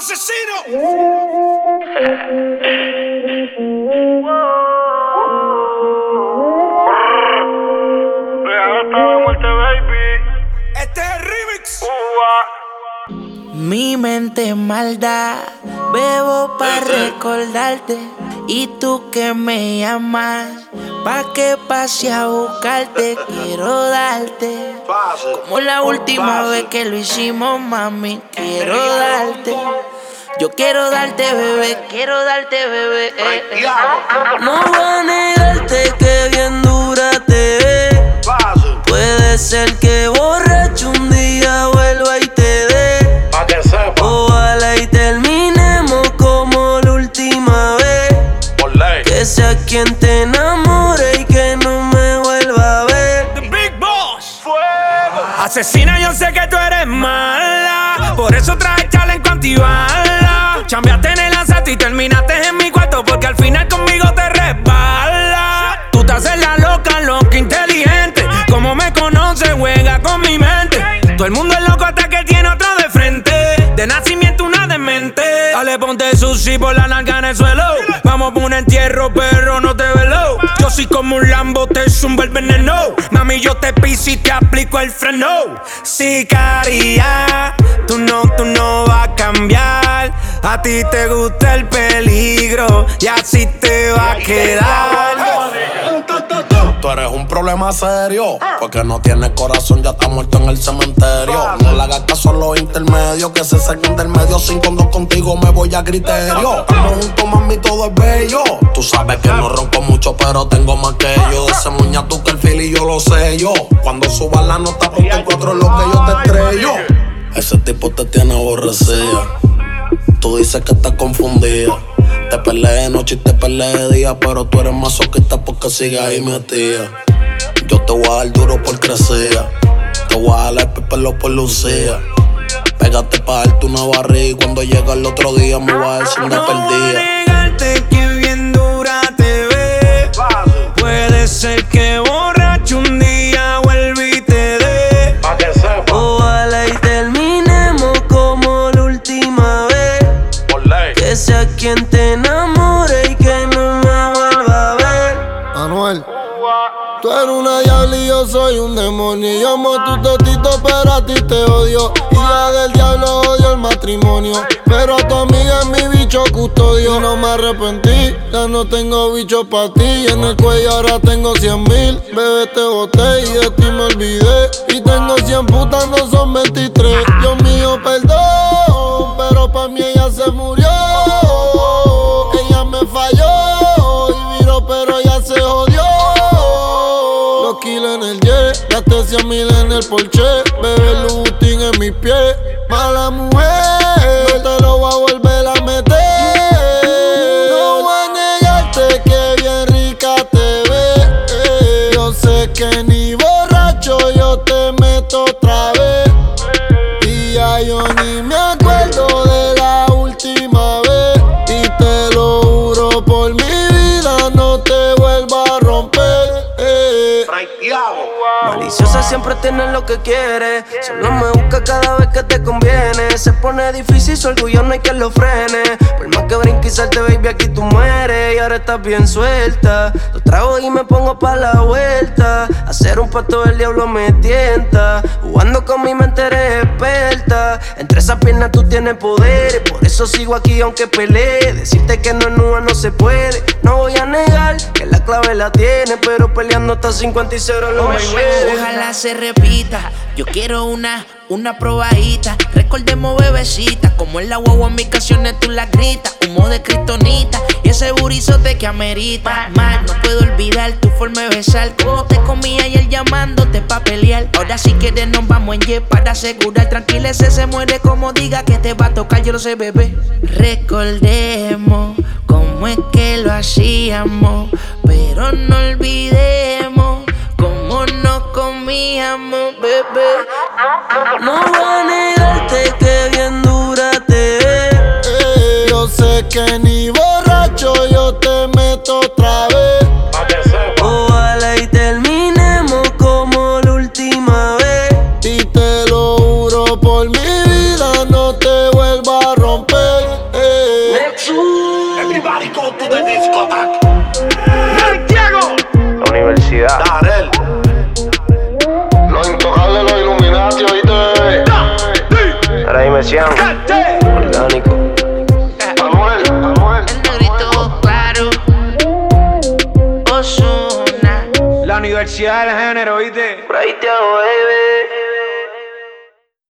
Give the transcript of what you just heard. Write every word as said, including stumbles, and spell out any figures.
asesino. Este es el remix. Mi mente es maldad, bebo para recordarte. Y tú que me llamas, pa' que pase a buscarte. Quiero darte, como la última vez que lo hicimos, mami. Quiero darte, yo quiero darte, bebé. Quiero darte, bebé. eh, eh. No voy a negarte que bien dura te ves. Puede ser que borracho un día vuelva y te dé. Pa' que sepa. Ojalá y terminemos como la última vez. Por ley. Que sea quien te enamore y que no me vuelva a ver. The Big Boss. Fuego. Asesina, yo sé que tú eres mala, por eso traje chaleco antibala. Chambeaste en el asalto y terminaste en mi cuarto, porque al final conmigo te resbala. Tú te haces la loca, loca, inteligente. Como me conoces, juega con mi mente. Todo el mundo es loco hasta que tiene otro de frente. De nacimiento una demente. Dale, ponte sushi por la nalga en el suelo. Vamos por un entierro, perro, no te velo. Yo soy como un Lambo, te zumba el veneno. Mami, yo te piso y te aplico el freno. Sicaria, tú no, tú no vas a cambiar. A ti te gusta el peligro y así te va a quedar. Tú eres un problema serio, porque no tienes corazón, ya está muerto en el cementerio. No le hagas caso a los intermedios, que se saquen del medio. Sin cuando contigo me voy a criterio. Estamos juntos, mami, todo es bello. Tú sabes que no ronco mucho, pero tengo más que yo. De ese muña tú que el fili yo lo sé yo. Cuando subas la nota, ponte en cuatro lo que yo te estrello. Ese tipo te tiene aborrecida. Tú dices que estás confundida. Te peleé de noche y te peleé de día, pero tú eres masoquista porque sigues ahí metida. Yo te voy a dar duro por crecer. Te voy a dar el pelo por lucía. Pégate pa' darte una barriga y cuando llega el otro día me voy a dar sin No voy a perdida. negarte que bien dura te ves. Puede ser que borracho un día vuelva y te dé. Pa' que sepa. Ojalá y terminemos como la última vez. Por ley. Que sea quien te enamore y que no me vuelva a ver. Anuel, tú eres una diabla y yo soy un demonio. Yo amo tu totito, pero a ti te odio. Hija del diablo, odio el matrimonio. Pero a tu amiga es mi bicho custodio. No me arrepentí, ya no tengo bicho pa' ti. En el cuello ahora tengo cien mil. Bebé, te boté y de ti me olvidé. Y tengo cien putas, no son veintitrés. Dios mío, perdón, pero pa' mí ella se murió. Ella me falló y viró, pero ella se jodió. Los kilos en el jet, gasté cien mil en el Porsche. Bebé, Louboutin en mis pies. Mala mujer, no te lo voy a volver a meter. No voy a negarte que bien rica te ves. Yo sé que ni borracho yo te meto otra vez. Y ya yo ni me acuerdo de la última vez. Y te lo juro por mi vida, no te vuelvo a romper. eh. Maliciosa siempre tiene lo que quiere. Solo me busca cada vez que te conviene. Se pone difícil, su orgullo no hay que lo frene. Por más que brinque y salte, baby, aquí tú mueres. Y ahora estás bien suelta. Lo trago y me pongo pa' la vuelta. Hacer un pacto del diablo me tienta. Jugando con mi mente eres experta. Entre esas piernas tú tienes poder. Por eso sigo aquí aunque pelee. Decirte que no es nua no se puede. No voy a negar que la clave la tiene, pero peleando hasta cincuenta y cero lo me Ojalá se repita. Yo quiero una, una probadita. Recordemos bebecita, como en la guagua en mis canciones tú la gritas. Humo de kriptonita y ese burizote que amerita. Más no puedo olvidar tu forma de besar. Como te comía ayer llamándote pa' pelear. Ahora si quieres nos vamos en jet para asegurar. Tranquila, ese se muere como diga que te va a tocar. Yo lo sé, bebé. Recordemos cómo es que lo hacíamos, pero no olvidemos cómo nos comíamos, bebé. No voy a negarte que bien dura te ves. Eh, yo sé que ni borracho yo te meto otra vez. Pa' que sepa. Ojalá y terminemos como la última vez. Y te lo juro por mi vida, no te vuelvo a romper. espíritu de discotac. Santiago. La universidad. Darel. Los intocables, los Illuminati, oíste. Ahora dime Sian. Orgánico. Anuel, Anuel. El negrito claro. Ozuna. La universidad del género, oíste. Por ahí te hago, baby.